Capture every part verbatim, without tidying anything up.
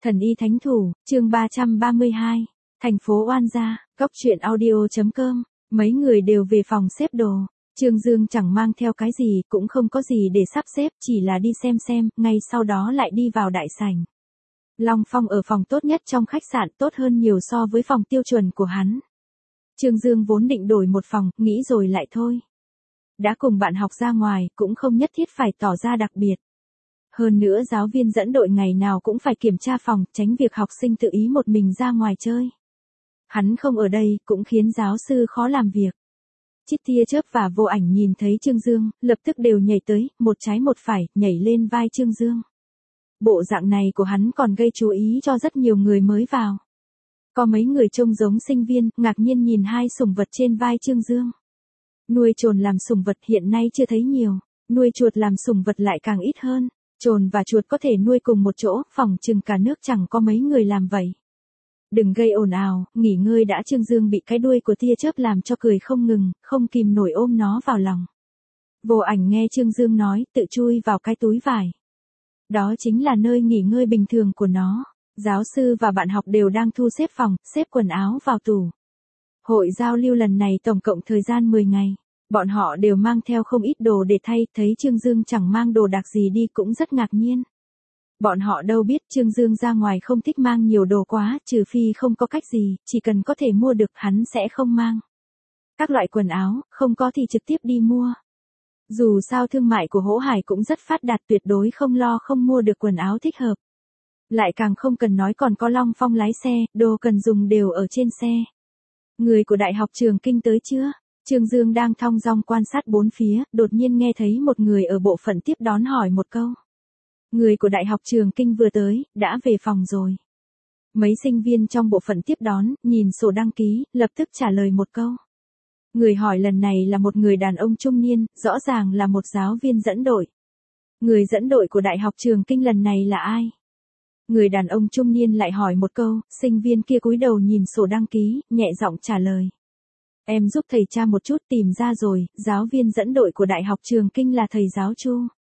Thần y thánh thủ, chương ba trăm ba mươi hai, thành phố oan gia, góc truyện audio.com, mấy người đều về phòng xếp đồ. Trương Dương chẳng mang theo cái gì, cũng không có gì để sắp xếp, chỉ là đi xem xem, ngay sau đó lại đi vào đại sảnh. Long Phong ở phòng tốt nhất trong khách sạn, tốt hơn nhiều so với phòng tiêu chuẩn của hắn. Trương Dương vốn định đổi một phòng, nghĩ rồi lại thôi. Đã cùng bạn học ra ngoài, cũng không nhất thiết phải tỏ ra đặc biệt. Hơn nữa giáo viên dẫn đội ngày nào cũng phải kiểm tra phòng, tránh việc học sinh tự ý một mình ra ngoài chơi. Hắn không ở đây, cũng khiến giáo sư khó làm việc. Chít tia chớp và Vô Ảnh nhìn thấy Trương Dương, lập tức đều nhảy tới, một trái một phải, nhảy lên vai Trương Dương. Bộ dạng này của hắn còn gây chú ý cho rất nhiều người mới vào. Có mấy người trông giống sinh viên, ngạc nhiên nhìn hai sủng vật trên vai Trương Dương. Nuôi trồn làm sủng vật hiện nay chưa thấy nhiều, nuôi chuột làm sủng vật lại càng ít hơn. Trồn và chuột có thể nuôi cùng một chỗ, phòng chừng cả nước chẳng có mấy người làm vậy. Đừng gây ồn ào, nghỉ ngơi đã. Trương Dương bị cái đuôi của tia chớp làm cho cười không ngừng, không kìm nổi ôm nó vào lòng. Vô Ảnh nghe Trương Dương nói, tự chui vào cái túi vải. Đó chính là nơi nghỉ ngơi bình thường của nó. Giáo sư và bạn học đều đang thu xếp phòng, xếp quần áo vào tủ. Hội giao lưu lần này tổng cộng thời gian mười ngày. Bọn họ đều mang theo không ít đồ để thay, thấy Trương Dương chẳng mang đồ đạc gì đi cũng rất ngạc nhiên. Bọn họ đâu biết Trương Dương ra ngoài không thích mang nhiều đồ quá, trừ phi không có cách gì, chỉ cần có thể mua được hắn sẽ không mang. Các loại quần áo, không có thì trực tiếp đi mua. Dù sao thương mại của Hỗ Hải cũng rất phát đạt, tuyệt đối không lo không mua được quần áo thích hợp. Lại càng không cần nói còn có Long Phong lái xe, đồ cần dùng đều ở trên xe. Người của Đại học Trường Kinh tới chưa? Trương Dương đang thong dong quan sát bốn phía, đột nhiên nghe thấy một người ở bộ phận tiếp đón hỏi một câu. Người của Đại học Trường Kinh vừa tới, đã về phòng rồi. Mấy sinh viên trong bộ phận tiếp đón, nhìn sổ đăng ký, lập tức trả lời một câu. Người hỏi lần này là một người đàn ông trung niên, rõ ràng là một giáo viên dẫn đội. Người dẫn đội của Đại học Trường Kinh lần này là ai? Người đàn ông trung niên lại hỏi một câu, sinh viên kia cúi đầu nhìn sổ đăng ký, nhẹ giọng trả lời. Em giúp thầy tra một chút, tìm ra rồi, giáo viên dẫn đội của Đại học Trường Kinh là thầy giáo Chu.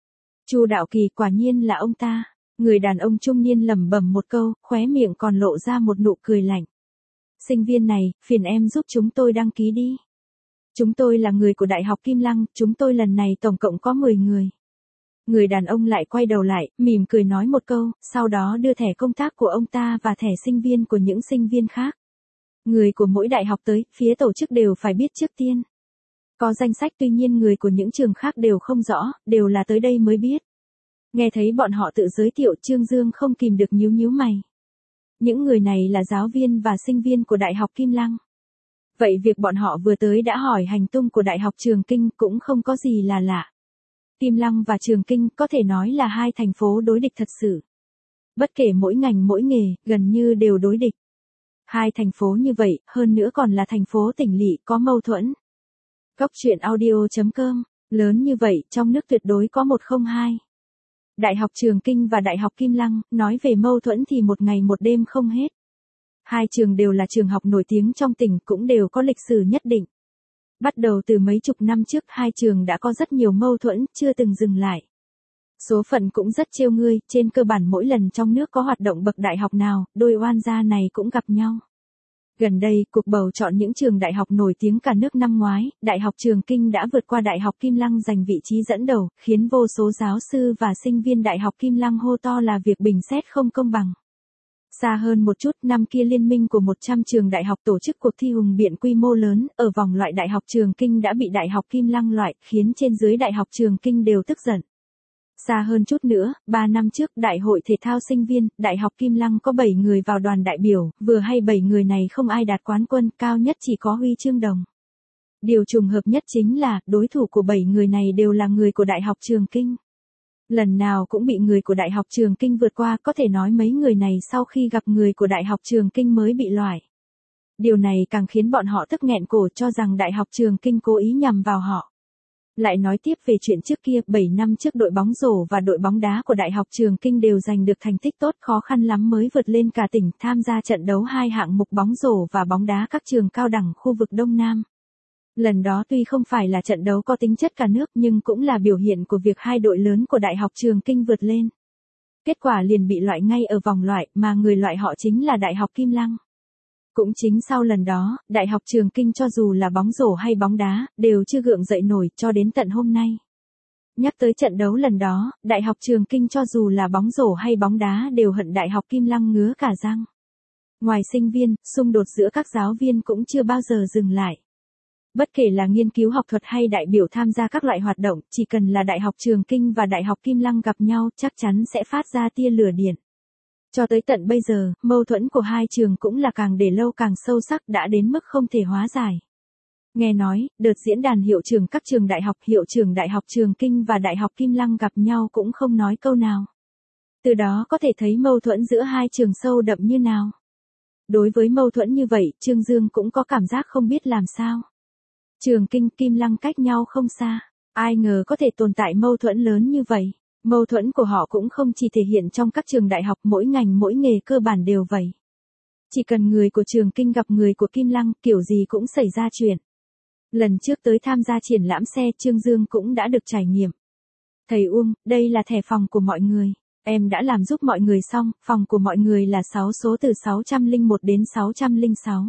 Chu Đạo Kỳ, quả nhiên là ông ta. Người đàn ông trung niên lẩm bẩm một câu, khóe miệng còn lộ ra một nụ cười lạnh. Sinh viên này, phiền em giúp chúng tôi đăng ký đi. Chúng tôi là người của Đại học Kim Lăng, chúng tôi lần này tổng cộng có mười người. Người đàn ông lại quay đầu lại, mỉm cười nói một câu, sau đó đưa thẻ công tác của ông ta và thẻ sinh viên của những sinh viên khác. Người của mỗi đại học tới, phía tổ chức đều phải biết trước tiên. Có danh sách, tuy nhiên người của những trường khác đều không rõ, đều là tới đây mới biết. Nghe thấy bọn họ tự giới thiệu, Trương Dương không kìm được nhíu nhíu mày. Những người này là giáo viên và sinh viên của Đại học Kim Lăng. Vậy việc bọn họ vừa tới đã hỏi hành tung của Đại học Trường Kinh cũng không có gì là lạ. Kim Lăng và Trường Kinh có thể nói là hai thành phố đối địch thật sự. Bất kể mỗi ngành mỗi nghề, gần như đều đối địch. Hai thành phố như vậy, hơn nữa còn là thành phố tỉnh lỵ, có mâu thuẫn. Góc truyện audio.com, lớn như vậy, trong nước tuyệt đối có một không hai. Đại học Trường Kinh và Đại học Kim Lăng, nói về mâu thuẫn thì một ngày một đêm không hết. Hai trường đều là trường học nổi tiếng trong tỉnh, cũng đều có lịch sử nhất định. Bắt đầu từ mấy chục năm trước, hai trường đã có rất nhiều mâu thuẫn, chưa từng dừng lại. Số phận cũng rất trêu ngươi, trên cơ bản mỗi lần trong nước có hoạt động bậc đại học nào, đôi oan gia này cũng gặp nhau. Gần đây, cuộc bầu chọn những trường đại học nổi tiếng cả nước năm ngoái, Đại học Trường Kinh đã vượt qua Đại học Kim Lăng giành vị trí dẫn đầu, khiến vô số giáo sư và sinh viên Đại học Kim Lăng hô to là việc bình xét không công bằng. Xa hơn một chút, năm kia liên minh của một trăm trường đại học tổ chức cuộc thi hùng biện quy mô lớn, ở vòng loại Đại học Trường Kinh đã bị Đại học Kim Lăng loại, khiến trên dưới Đại học Trường Kinh đều tức giận. Xa hơn chút nữa, ba năm trước, Đại hội thể thao sinh viên, Đại học Kim Lăng có bảy người vào đoàn đại biểu, vừa hay bảy người này không ai đạt quán quân, cao nhất chỉ có huy chương đồng. Điều trùng hợp nhất chính là, đối thủ của bảy người này đều là người của Đại học Trường Kinh. Lần nào cũng bị người của Đại học Trường Kinh vượt qua, có thể nói mấy người này sau khi gặp người của Đại học Trường Kinh mới bị loại. Điều này càng khiến bọn họ tức nghẹn cổ, cho rằng Đại học Trường Kinh cố ý nhằm vào họ. Lại nói tiếp về chuyện trước kia, bảy năm trước đội bóng rổ và đội bóng đá của Đại học Trường Kinh đều giành được thành tích tốt, khó khăn lắm mới vượt lên cả tỉnh, tham gia trận đấu hai hạng mục bóng rổ và bóng đá các trường cao đẳng khu vực Đông Nam. Lần đó tuy không phải là trận đấu có tính chất cả nước, nhưng cũng là biểu hiện của việc hai đội lớn của Đại học Trường Kinh vượt lên. Kết quả liền bị loại ngay ở vòng loại, mà người loại họ chính là Đại học Kim Lăng. Cũng chính sau lần đó, Đại học Trường Kinh cho dù là bóng rổ hay bóng đá, đều chưa gượng dậy nổi cho đến tận hôm nay. Nhắc tới trận đấu lần đó, Đại học Trường Kinh cho dù là bóng rổ hay bóng đá đều hận Đại học Kim Lăng ngứa cả răng. Ngoài sinh viên, xung đột giữa các giáo viên cũng chưa bao giờ dừng lại. Bất kể là nghiên cứu học thuật hay đại biểu tham gia các loại hoạt động, chỉ cần là Đại học Trường Kinh và Đại học Kim Lăng gặp nhau chắc chắn sẽ phát ra tia lửa điện. Cho tới tận bây giờ, mâu thuẫn của hai trường cũng là càng để lâu càng sâu sắc đã đến mức không thể hóa giải. Nghe nói, đợt diễn đàn hiệu trưởng các trường đại học, hiệu trưởng Đại học Trường Kinh và Đại học Kim Lăng gặp nhau cũng không nói câu nào. Từ đó có thể thấy mâu thuẫn giữa hai trường sâu đậm như nào. Đối với mâu thuẫn như vậy, Trương Dương cũng có cảm giác không biết làm sao. Trường Kinh, Kim Lăng cách nhau không xa. Ai ngờ có thể tồn tại mâu thuẫn lớn như vậy. Mâu thuẫn của họ cũng không chỉ thể hiện trong các trường đại học, mỗi ngành mỗi nghề cơ bản đều vậy. Chỉ cần người của Trường Kinh gặp người của Kim Lăng, kiểu gì cũng xảy ra chuyện. Lần trước tới tham gia triển lãm xe, Trương Dương cũng đã được trải nghiệm. Thầy Uông, đây là thẻ phòng của mọi người. Em đã làm giúp mọi người xong, phòng của mọi người là sáu số từ sáu không một đến sáu không sáu.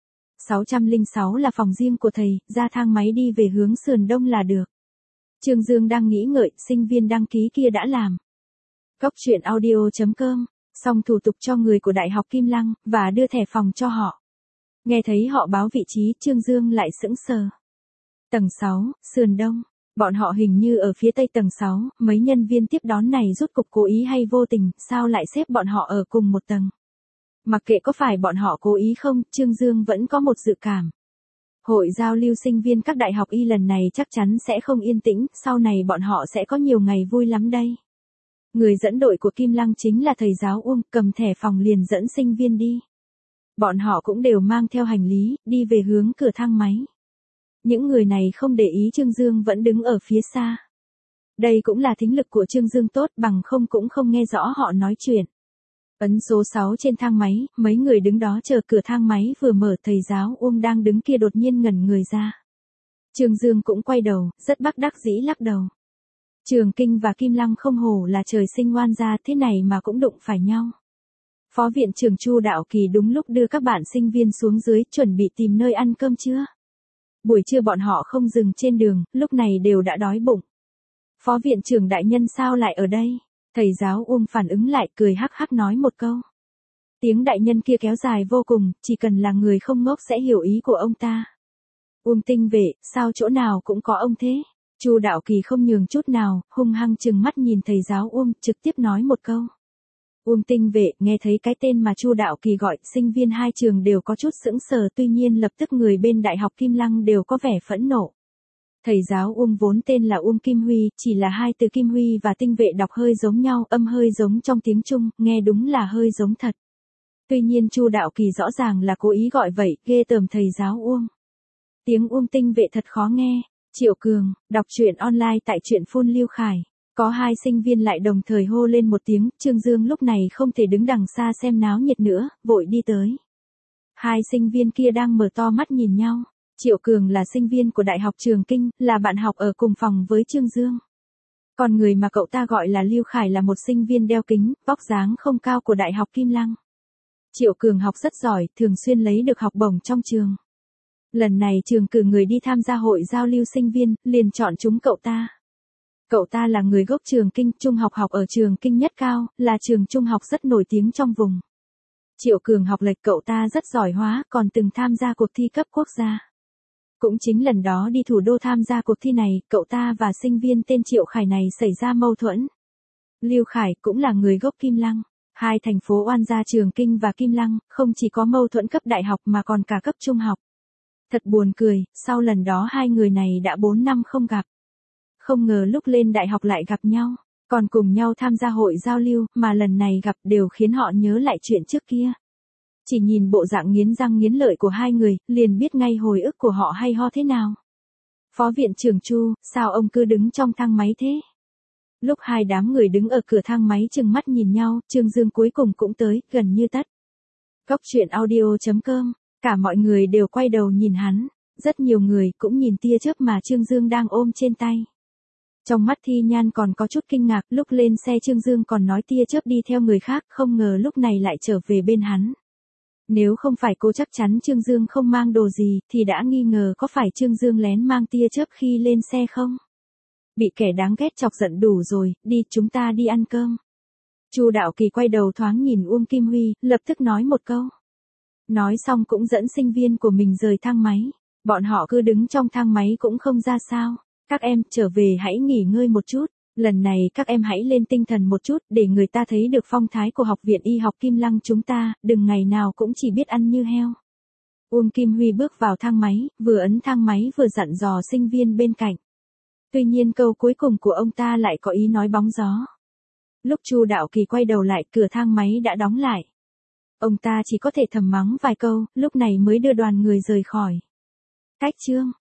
sáu không sáu là phòng riêng của thầy, ra thang máy đi về hướng sườn đông là được. Trương Dương đang nghĩ ngợi, sinh viên đăng ký kia đã làm. Cốc truyện audio chấm com, xong thủ tục cho người của Đại học Kim Lăng, và đưa thẻ phòng cho họ. Nghe thấy họ báo vị trí, Trương Dương lại sững sờ. Tầng sáu, sườn đông. Bọn họ hình như ở phía tây tầng sáu, mấy nhân viên tiếp đón này rốt cục cố ý hay vô tình, sao lại xếp bọn họ ở cùng một tầng. Mặc kệ có phải bọn họ cố ý không, Trương Dương vẫn có một dự cảm. Hội giao lưu sinh viên các đại học y lần này chắc chắn sẽ không yên tĩnh, sau này bọn họ sẽ có nhiều ngày vui lắm đây. Người dẫn đội của Kim Lăng chính là thầy giáo Uông, cầm thẻ phòng liền dẫn sinh viên đi. Bọn họ cũng đều mang theo hành lý, đi về hướng cửa thang máy. Những người này không để ý Trương Dương vẫn đứng ở phía xa. Đây cũng là thính lực của Trương Dương tốt, bằng không cũng không nghe rõ họ nói chuyện. Ấn số sáu trên thang máy, mấy người đứng đó chờ cửa thang máy vừa mở, thầy giáo Uông đang đứng kia đột nhiên ngẩn người ra. Trương Dương cũng quay đầu, rất bất đắc dĩ lắc đầu. Trường Kinh và Kim Lăng không hổ là trời sinh oan gia, thế này mà cũng đụng phải nhau. Phó viện trưởng Chu Đạo Kỳ đúng lúc đưa các bạn sinh viên xuống dưới, chuẩn bị tìm nơi ăn cơm trưa. Buổi trưa bọn họ không dừng trên đường, lúc này đều đã đói bụng. Phó viện trưởng đại nhân sao lại ở đây? Thầy giáo Uông phản ứng lại, cười hắc hắc nói một câu. Tiếng đại nhân kia kéo dài vô cùng, chỉ cần là người không ngốc sẽ hiểu ý của ông ta. Uông tinh vệ, sao chỗ nào cũng có ông thế? Chu Đạo Kỳ không nhường chút nào, hung hăng trừng mắt nhìn thầy giáo Uông, trực tiếp nói một câu. Uông tinh vệ, nghe thấy cái tên mà Chu Đạo Kỳ gọi, sinh viên hai trường đều có chút sững sờ, tuy nhiên lập tức người bên Đại học Kim Lăng đều có vẻ phẫn nộ. Thầy giáo Uông vốn tên là Uông Kim Huy, chỉ là hai từ Kim Huy và tinh vệ đọc hơi giống nhau, âm hơi giống trong tiếng Trung, nghe đúng là hơi giống thật. Tuy nhiên Chu Đạo Kỳ rõ ràng là cố ý gọi vậy, ghê tởm thầy giáo Uông. Tiếng Uông tinh vệ thật khó nghe. Triệu Cường, đọc truyện online tại truyện phun Lưu Khải. Có hai sinh viên lại đồng thời hô lên một tiếng, Trương Dương lúc này không thể đứng đằng xa xem náo nhiệt nữa, vội đi tới. Hai sinh viên kia đang mở to mắt nhìn nhau. Triệu Cường là sinh viên của Đại học Trường Kinh, là bạn học ở cùng phòng với Trương Dương. Còn người mà cậu ta gọi là Lưu Khải là một sinh viên đeo kính, vóc dáng không cao của Đại học Kim Lăng. Triệu Cường học rất giỏi, thường xuyên lấy được học bổng trong trường. Lần này trường cử người đi tham gia hội giao lưu sinh viên, liền chọn chúng cậu ta. Cậu ta là người gốc Trường Kinh, trung học học ở Trường Kinh Nhất Cao, là trường trung học rất nổi tiếng trong vùng. Triệu Cường học lệch, cậu ta rất giỏi hóa, còn từng tham gia cuộc thi cấp quốc gia. Cũng chính lần đó đi thủ đô tham gia cuộc thi này, cậu ta và sinh viên tên Triệu Khải này xảy ra mâu thuẫn. Lưu Khải cũng là người gốc Kim Lăng. Hai thành phố oan gia Trường Kinh và Kim Lăng, không chỉ có mâu thuẫn cấp đại học mà còn cả cấp trung học. Thật buồn cười, sau lần đó hai người này đã bốn năm không gặp. Không ngờ lúc lên đại học lại gặp nhau, còn cùng nhau tham gia hội giao lưu, mà lần này gặp đều khiến họ nhớ lại chuyện trước kia. Chỉ nhìn bộ dạng nghiến răng nghiến lợi của hai người, liền biết ngay hồi ức của họ hay ho thế nào. Phó viện trưởng Chu, sao ông cứ đứng trong thang máy thế? Lúc hai đám người đứng ở cửa thang máy trừng mắt nhìn nhau, Trương Dương cuối cùng cũng tới, gần như tất. Cốc truyện audio chấm com, cả mọi người đều quay đầu nhìn hắn, rất nhiều người cũng nhìn tia chớp mà Trương Dương đang ôm trên tay. Trong mắt Thi Nhan còn có chút kinh ngạc, lúc lên xe Trương Dương còn nói tia chớp đi theo người khác, không ngờ lúc này lại trở về bên hắn. Nếu không phải cô chắc chắn Trương Dương không mang đồ gì, thì đã nghi ngờ có phải Trương Dương lén mang tia chớp khi lên xe không? Bị kẻ đáng ghét chọc giận đủ rồi, đi, chúng ta đi ăn cơm. Chu Đạo Kỳ quay đầu thoáng nhìn Uông Kim Huy, lập tức nói một câu. Nói xong cũng dẫn sinh viên của mình rời thang máy. Bọn họ cứ đứng trong thang máy cũng không ra sao. Các em, trở về hãy nghỉ ngơi một chút. Lần này các em hãy lên tinh thần một chút, để người ta thấy được phong thái của học viện y học Kim Lăng chúng ta, đừng ngày nào cũng chỉ biết ăn như heo. Uông Kim Huy bước vào thang máy, vừa ấn thang máy vừa dặn dò sinh viên bên cạnh. Tuy nhiên câu cuối cùng của ông ta lại có ý nói bóng gió. Lúc Chu Đạo Kỳ quay đầu lại, cửa thang máy đã đóng lại. Ông ta chỉ có thể thầm mắng vài câu, lúc này mới đưa đoàn người rời khỏi. Cách Trương